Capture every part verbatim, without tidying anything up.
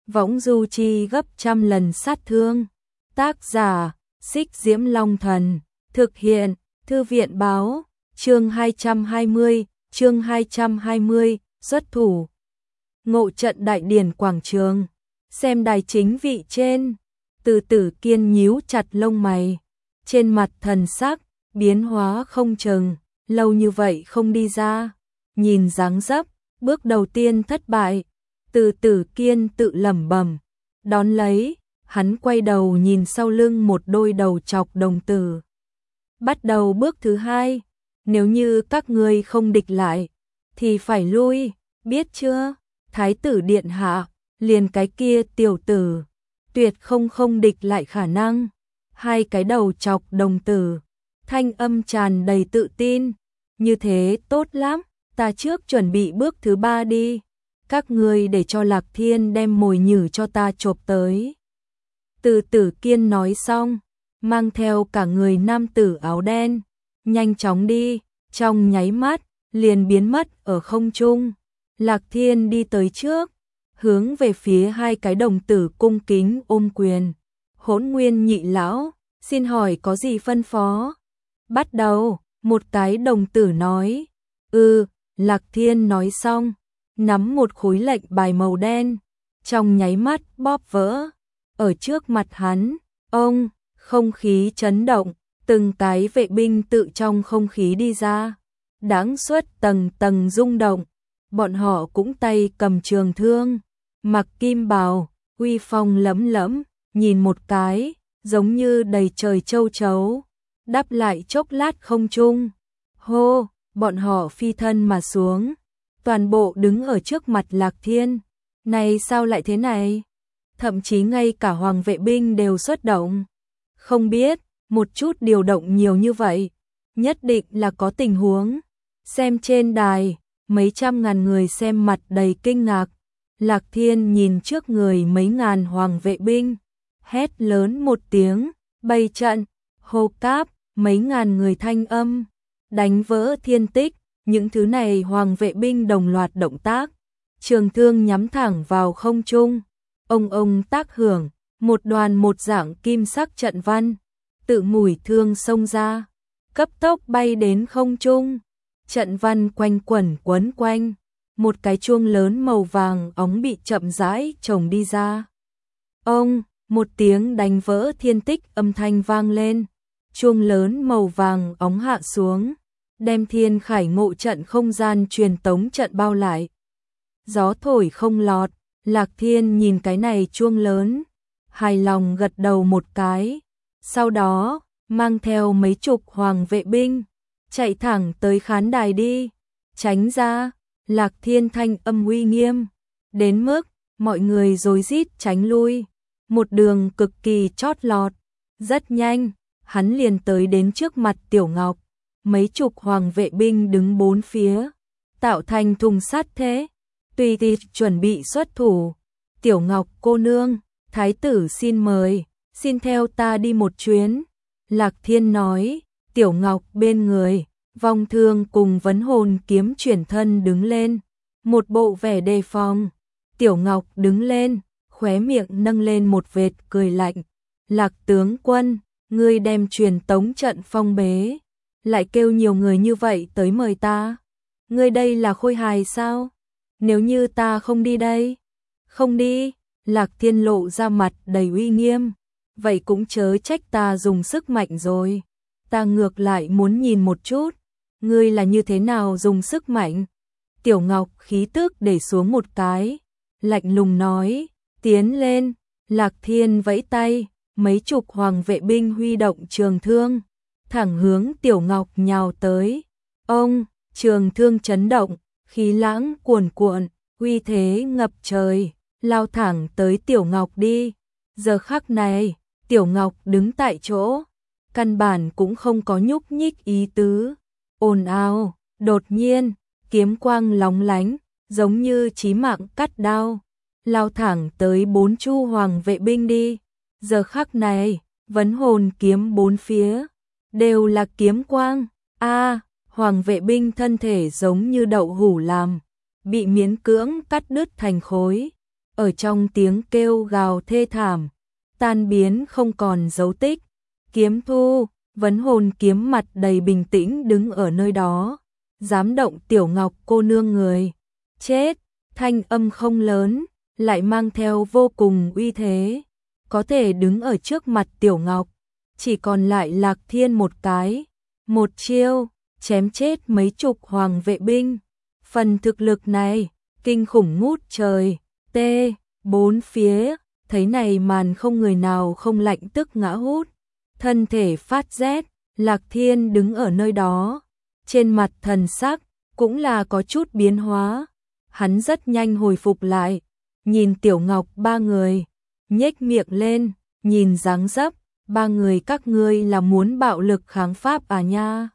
võng du chi gấp trăm lần sát thương. Tác giả, Xích Diễm Long Thần, thực hiện, Thư viện báo, chương hai trăm hai mươi, chương hai trăm hai mươi, xuất thủ. Ngộ trận đại điển quảng trường, xem đài chính vị trên, Từ Tử Kiên nhíu chặt lông mày, trên mặt thần sắc biến hóa không chừng, lâu như vậy không đi ra, nhìn dáng dấp, bước đầu tiên thất bại, Từ Tử Kiên tự lẩm bẩm, đón lấy, hắn quay đầu nhìn sau lưng một đôi đầu chọc đồng tử. Bắt đầu bước thứ hai, nếu như các ngươi không địch lại, thì phải lui, biết chưa? Thái tử điện hạ, liền cái kia tiểu tử, tuyệt không không địch lại khả năng. Hai cái đầu chọc đồng tử, thanh âm tràn đầy tự tin, như thế tốt lắm, ta trước chuẩn bị bước thứ ba đi, các ngươi để cho Lạc Thiên đem mồi nhử cho ta chộp tới. Từ Tử Kiên nói xong, mang theo cả người nam tử áo đen, nhanh chóng đi, trong nháy mắt, liền biến mất ở không trung. Lạc Thiên đi tới trước, hướng về phía hai cái đồng tử cung kính ôm quyền. Hỗn Nguyên nhị lão, xin hỏi có gì phân phó? Bắt đầu, một cái đồng tử nói. Ừ, Lạc Thiên nói xong, nắm một khối lệnh bài màu đen, trong nháy mắt bóp vỡ. Ở trước mặt hắn, ông, không khí chấn động, từng cái vệ binh tự trong không khí đi ra. Đáng suất tầng tầng rung động, bọn họ cũng tay cầm trường thương, mặc kim bào, uy phong lẫm lẫm, nhìn một cái, giống như đầy trời châu chấu, đáp lại chốc lát không trung. Hô, bọn họ phi thân mà xuống, toàn bộ đứng ở trước mặt Lạc Thiên. Này sao lại thế này? Thậm chí ngay cả hoàng vệ binh đều xuất động. Không biết, một chút điều động nhiều như vậy, nhất định là có tình huống. Xem trên đài, mấy trăm ngàn người xem mặt đầy kinh ngạc. Lạc Thiên nhìn trước người mấy ngàn hoàng vệ binh, hét lớn một tiếng, bày trận, hô cáp, mấy ngàn người thanh âm, đánh vỡ thiên tích, những thứ này hoàng vệ binh đồng loạt động tác, trường thương nhắm thẳng vào không trung, ông ông tác hưởng, một đoàn một dạng kim sắc trận văn, tự mũi thương xông ra, cấp tốc bay đến không trung, trận văn quanh quẩn quấn quanh. Một cái chuông lớn màu vàng óng bị chậm rãi trồng đi ra. Ông, một tiếng đánh vỡ thiên tích âm thanh vang lên. Chuông lớn màu vàng óng hạ xuống, đem thiên khải ngộ trận không gian truyền tống trận bao lại. Gió thổi không lọt, Lạc Thiên nhìn cái này chuông lớn, hài lòng gật đầu một cái. Sau đó, mang theo mấy chục hoàng vệ binh, chạy thẳng tới khán đài đi, tránh ra. Lạc Thiên thanh âm uy nghiêm, đến mức mọi người rối rít tránh lui, một đường cực kỳ chót lọt. Rất nhanh, hắn liền tới đến trước mặt Tiểu Ngọc, mấy chục hoàng vệ binh đứng bốn phía, tạo thành thùng sắt thế, tùy tì chuẩn bị xuất thủ. Tiểu Ngọc cô nương, thái tử xin mời, xin theo ta đi một chuyến. Lạc Thiên nói, Tiểu Ngọc bên người. Vong Thương cùng Vấn Hồn kiếm chuyển thân đứng lên, một bộ vẻ đề phòng. Tiểu Ngọc đứng lên, khóe miệng nâng lên một vệt cười lạnh. Lạc tướng quân, ngươi đem truyền tống trận phong bế, lại kêu nhiều người như vậy tới mời ta. Ngươi đây là khôi hài sao? Nếu như ta không đi đây? Không đi, Lạc Thiên lộ ra mặt đầy uy nghiêm. Vậy cũng chớ trách ta dùng sức mạnh rồi. Ta ngược lại muốn nhìn một chút. Ngươi là như thế nào dùng sức mạnh? Tiểu Ngọc khí tức để xuống một cái, lạnh lùng nói, tiến lên. Lạc Thiên vẫy tay, mấy chục hoàng vệ binh huy động trường thương, thẳng hướng Tiểu Ngọc nhào tới. Ông, trường thương chấn động, khí lãng cuồn cuộn, uy thế ngập trời, lao thẳng tới Tiểu Ngọc đi. Giờ khắc này, Tiểu Ngọc đứng tại chỗ, căn bản cũng không có nhúc nhích ý tứ. Ồn ào, đột nhiên, kiếm quang lóng lánh, giống như chí mạng cắt đao, lao thẳng tới bốn chu hoàng vệ binh đi. Giờ khắc này, Vấn Hồn kiếm bốn phía, đều là kiếm quang. A, hoàng vệ binh thân thể giống như đậu hũ làm, bị miễn cưỡng cắt đứt thành khối. ở trong tiếng kêu gào thê thảm, tan biến không còn dấu tích. Kiếm thu, Vấn Hồn kiếm mặt đầy bình tĩnh đứng ở nơi đó, dám động Tiểu Ngọc cô nương người. Chết, thanh âm không lớn, lại mang theo vô cùng uy thế, có thể đứng ở trước mặt Tiểu Ngọc, chỉ còn lại Lạc Thiên một cái, một chiêu, chém chết mấy chục hoàng vệ binh. Phần thực lực này, kinh khủng ngút trời, tê, bốn phía, thấy này màn không người nào không lạnh tức ngã hút, thân thể phát rét, Lạc Thiên đứng ở nơi đó, trên mặt thần sắc, cũng là có chút biến hóa, hắn rất nhanh hồi phục lại, nhìn Tiểu Ngọc ba người, nhếch miệng lên, nhìn dáng dấp, ba người các ngươi là muốn bạo lực kháng pháp à nha?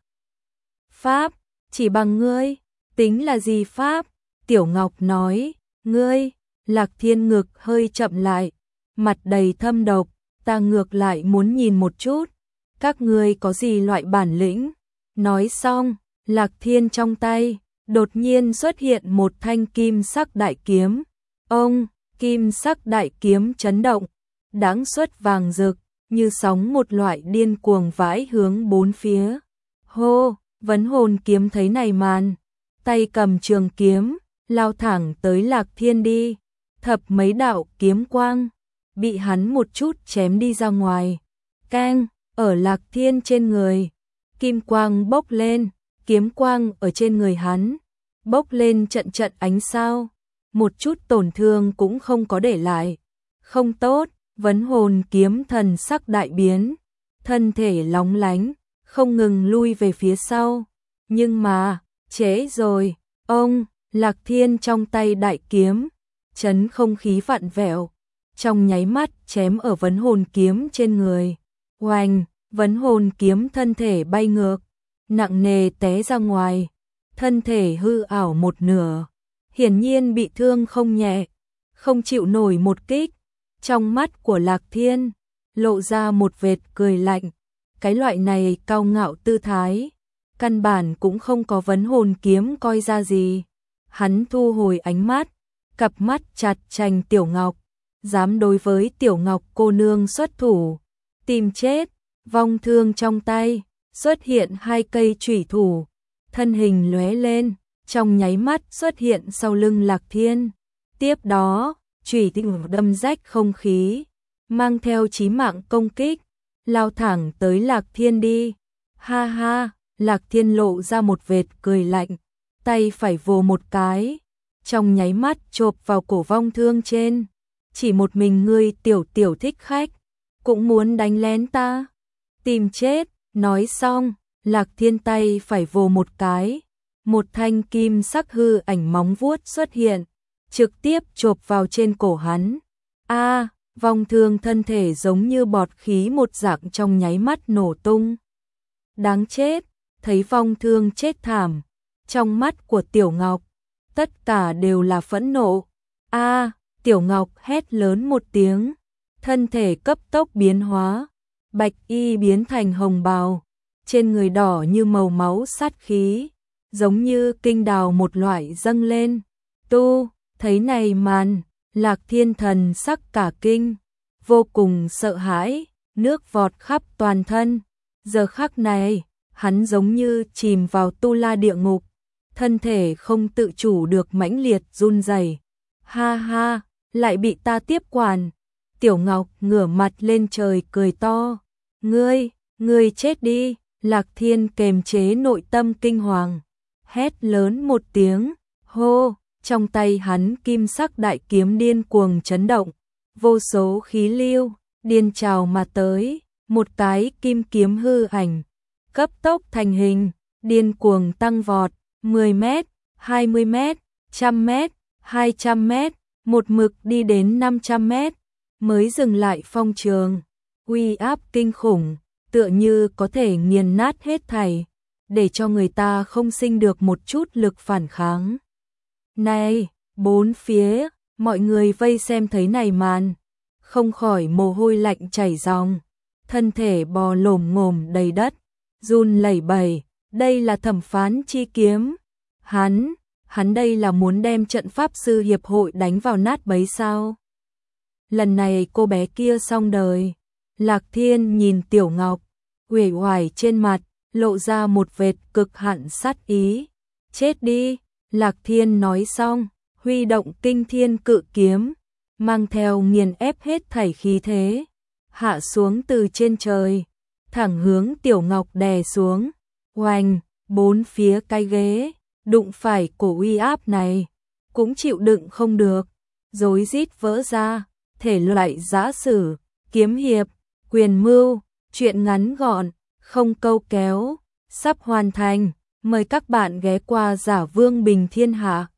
Pháp, chỉ bằng ngươi, tính là gì pháp? Tiểu Ngọc nói, ngươi, Lạc Thiên ngực hơi chậm lại, mặt đầy thâm độc, ta ngược lại muốn nhìn một chút, các ngươi có gì loại bản lĩnh? Nói xong, Lạc Thiên trong tay, đột nhiên xuất hiện một thanh kim sắc đại kiếm. Ông, kim sắc đại kiếm chấn động, đáng xuất vàng rực, như sóng một loại điên cuồng vãi hướng bốn phía. Hô, Vấn Hồn kiếm thấy này màn, tay cầm trường kiếm, lao thẳng tới Lạc Thiên đi, thập mấy đạo kiếm quang, bị hắn một chút chém đi ra ngoài. Keng, ở Lạc Thiên trên người, kim quang bốc lên, kiếm quang ở trên người hắn, bốc lên trận trận ánh sao, một chút tổn thương cũng không có để lại. Không tốt, Vấn Hồn kiếm thần sắc đại biến, thân thể lóng lánh, không ngừng lui về phía sau. Nhưng mà, trễ rồi, ông, Lạc Thiên trong tay đại kiếm, chấn không khí vặn vẹo, trong nháy mắt chém ở Vấn Hồn kiếm trên người. Oanh, Vấn Hồn kiếm thân thể bay ngược, nặng nề té ra ngoài, thân thể hư ảo một nửa, hiển nhiên bị thương không nhẹ, không chịu nổi một kích. Trong mắt của Lạc Thiên, lộ ra một vệt cười lạnh, cái loại này cao ngạo tư thái, căn bản cũng không có Vấn Hồn kiếm coi ra gì. Hắn thu hồi ánh mắt, cặp mắt chặt chành Tiểu Ngọc, dám đối với Tiểu Ngọc cô nương xuất thủ, tìm chết. Vong thương trong tay, xuất hiện hai cây chủy thủ, thân hình lóe lên, trong nháy mắt xuất hiện sau lưng Lạc Thiên. Tiếp đó, chủy tinh đâm rách không khí, mang theo chí mạng công kích, lao thẳng tới Lạc Thiên đi. Ha ha, Lạc Thiên lộ ra một vệt cười lạnh, tay phải vồ một cái, trong nháy mắt chộp vào cổ vong thương trên. Chỉ một mình ngươi tiểu tiểu thích khách, cũng muốn đánh lén ta? Tìm chết. Nói xong, Lạc Thiên tay phải vồ một cái, một thanh kim sắc hư ảnh móng vuốt xuất hiện, trực tiếp chộp vào trên cổ hắn. A, à, vong thương thân thể giống như bọt khí một dạng trong nháy mắt nổ tung. Đáng chết, thấy vong thương chết thảm, trong mắt của Tiểu Ngọc, tất cả đều là phẫn nộ. A, à, Tiểu Ngọc hét lớn một tiếng, thân thể cấp tốc biến hóa, bạch y biến thành hồng bào, trên người đỏ như màu máu sát khí, giống như kinh đào một loại dâng lên. Tu, thấy này màn, Lạc Thiên thần sắc cả kinh, vô cùng sợ hãi, nước vọt khắp toàn thân. Giờ khắc này, hắn giống như chìm vào tu la địa ngục, thân thể không tự chủ được mãnh liệt run rẩy. Ha ha, lại bị ta tiếp quản. Tiểu Ngọc ngửa mặt lên trời cười to. Ngươi, ngươi chết đi. Lạc Thiên kềm chế nội tâm kinh hoàng, hét lớn một tiếng, hô, trong tay hắn kim sắc đại kiếm điên cuồng chấn động, vô số khí lưu điên trào mà tới, một cái kim kiếm hư ảnh, cấp tốc thành hình, điên cuồng tăng vọt, mười mét, hai mươi mét, một trăm mét, hai trăm mét, một mực đi đến năm trăm mét, mới dừng lại phong trường, uy áp kinh khủng, tựa như có thể nghiền nát hết thảy, để cho người ta không sinh được một chút lực phản kháng. Này, bốn phía, mọi người vây xem thấy này màn, không khỏi mồ hôi lạnh chảy ròng, thân thể bò lồm ngồm đầy đất, run lẩy bẩy, đây là thẩm phán chi kiếm. Hắn, hắn đây là muốn đem trận pháp sư hiệp hội đánh vào nát bấy sao? Lần này cô bé kia xong đời. Lạc Thiên nhìn Tiểu Ngọc, uể oải trên mặt, lộ ra một vệt cực hạn sát ý. Chết đi, Lạc Thiên nói xong, huy động kinh thiên cự kiếm, mang theo nghiền ép hết thảy khí thế, hạ xuống từ trên trời, thẳng hướng Tiểu Ngọc đè xuống. Oanh, bốn phía cái ghế, đụng phải cổ uy áp này, cũng chịu đựng không được, rối rít vỡ ra, thể loại giã sử, kiếm hiệp, quyền mưu, chuyện ngắn gọn, không câu kéo, sắp hoàn thành, mời các bạn ghé qua Giả Vương Bình Thiên Hạ.